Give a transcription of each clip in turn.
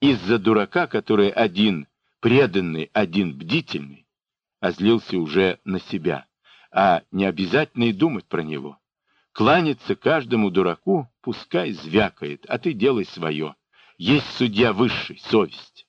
из-за дурака, который один преданный, один бдительный, а злился уже на себя, а не обязательно и думать про него. Кланяться каждому дураку, пускай звякает, а ты делай свое. Есть судья высший, совесть.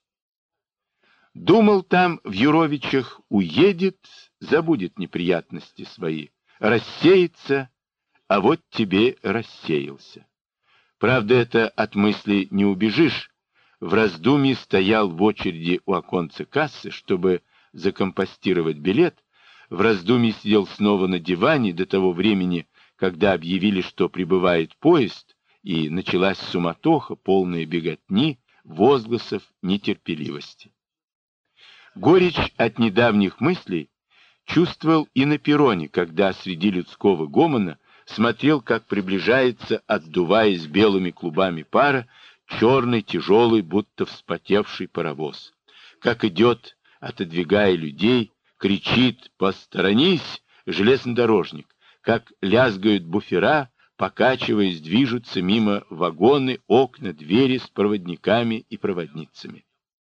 Думал там в Юровичах, уедет, забудет неприятности свои, рассеется, а вот тебе рассеялся. Правда, это от мысли не убежишь. В раздумье стоял в очереди у оконца кассы, чтобы закомпостировать билет. В раздумье сидел снова на диване до того времени, когда объявили, что прибывает поезд, и началась суматоха, полная беготни, возгласов, нетерпеливости. Горечь от недавних мыслей чувствовал и на перроне, когда среди людского гомона смотрел, как приближается, отдуваясь белыми клубами пара, черный, тяжелый, будто вспотевший паровоз. Как идет, отодвигая людей, кричит «Посторонись, железнодорожник!», как лязгают буфера, покачиваясь, движутся мимо вагоны, окна, двери с проводниками и проводницами.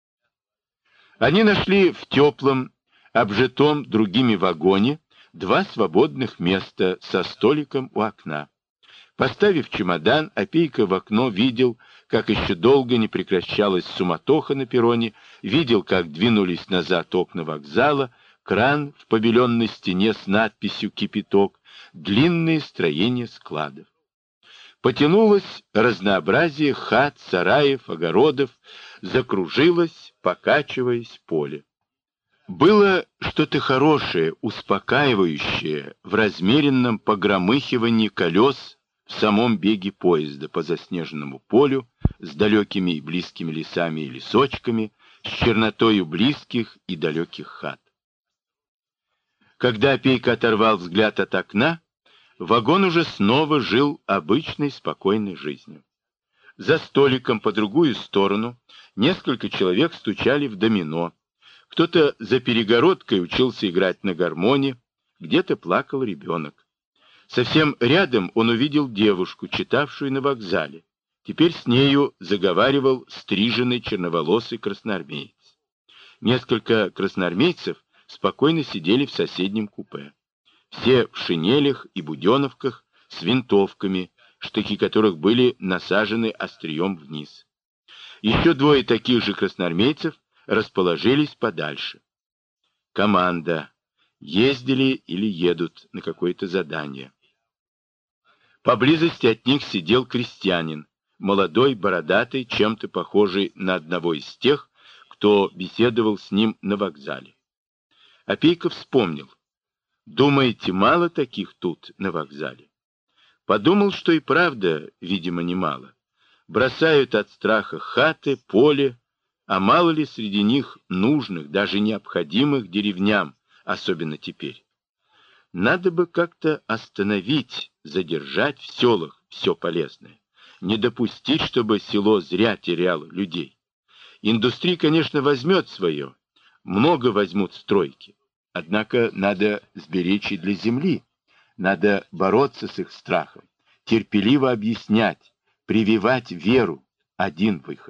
Они нашли в теплом, обжитом другими вагоне 2 свободных места со столиком у окна. Поставив чемодан, Опейка в окно видел, как еще долго не прекращалась суматоха на перроне, видел, как двинулись назад окна вокзала, кран в побеленной стене с надписью «Кипяток», длинные строения складов. Потянулось разнообразие хат, сараев, огородов, закружилось, покачиваясь, поле. Было что-то хорошее, успокаивающее в размеренном погромыхивании колес в самом беге поезда по заснеженному полю с далекими и близкими лесами и лесочками, с чернотою близких и далеких хат. Когда Опейка оторвал взгляд от окна, вагон уже снова жил обычной спокойной жизнью. За столиком по другую сторону несколько человек стучали в домино. Кто-то за перегородкой учился играть на гармоне, где-то плакал ребенок. Совсем рядом он увидел девушку, читавшую на вокзале. Теперь с нею заговаривал стриженный черноволосый красноармеец. Несколько красноармейцев спокойно сидели в соседнем купе. Все в шинелях и буденовках с винтовками, штыки которых были насажены острием вниз. Еще 2 таких же красноармейцев расположились подальше. Команда. Ездили или едут на какое-то задание. Поблизости от них сидел крестьянин, молодой, бородатый, чем-то похожий на одного из тех, кто беседовал с ним на вокзале. Опейка вспомнил. Думаете, мало таких тут на вокзале? Подумал, что и правда, видимо, немало. Бросают от страха хаты, поле, а мало ли среди них нужных, даже необходимых деревням, особенно теперь. Надо бы как-то остановить, задержать в селах все полезное. Не допустить, чтобы село зря теряло людей. Индустрия, конечно, возьмет свое. Много возьмут стройки. Однако надо сберечь и для земли. Надо бороться с их страхом. Терпеливо объяснять, прививать веру. Один выход.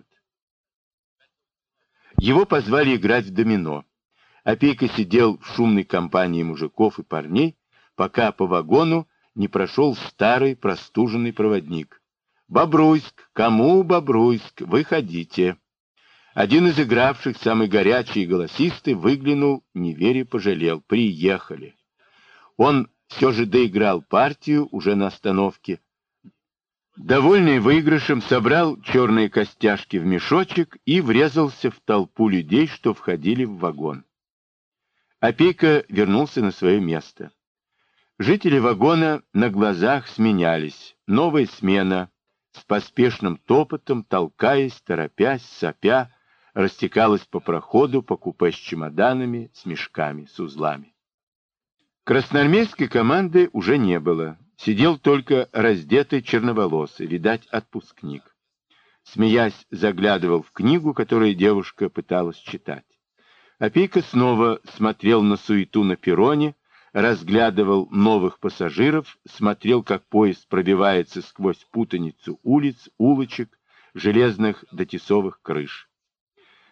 Его позвали играть в домино. Опейка сидел в шумной компании мужиков и парней, пока по вагону не прошел старый простуженный проводник. «Бобруйск! Кому Бобруйск? Выходите!» Один из игравших, самый горячий и голосистый, выглянул, не веря, пожалел. Приехали. Он все же доиграл партию уже на остановке. Довольный выигрышем, собрал черные костяшки в мешочек и врезался в толпу людей, что входили в вагон. Опейка вернулся на свое место. Жители вагона на глазах сменялись. Новая смена с поспешным топотом, толкаясь, торопясь, сопя, растекалась по проходу, по купе с чемоданами, с мешками, с узлами. Красноармейской команды уже не было. Сидел только раздетый черноволосый, видать, отпускник. Смеясь, заглядывал в книгу, которую девушка пыталась читать. Опейка снова смотрел на суету на перроне, разглядывал новых пассажиров, смотрел, как поезд пробивается сквозь путаницу улиц, улочек, железных дотесовых крыш.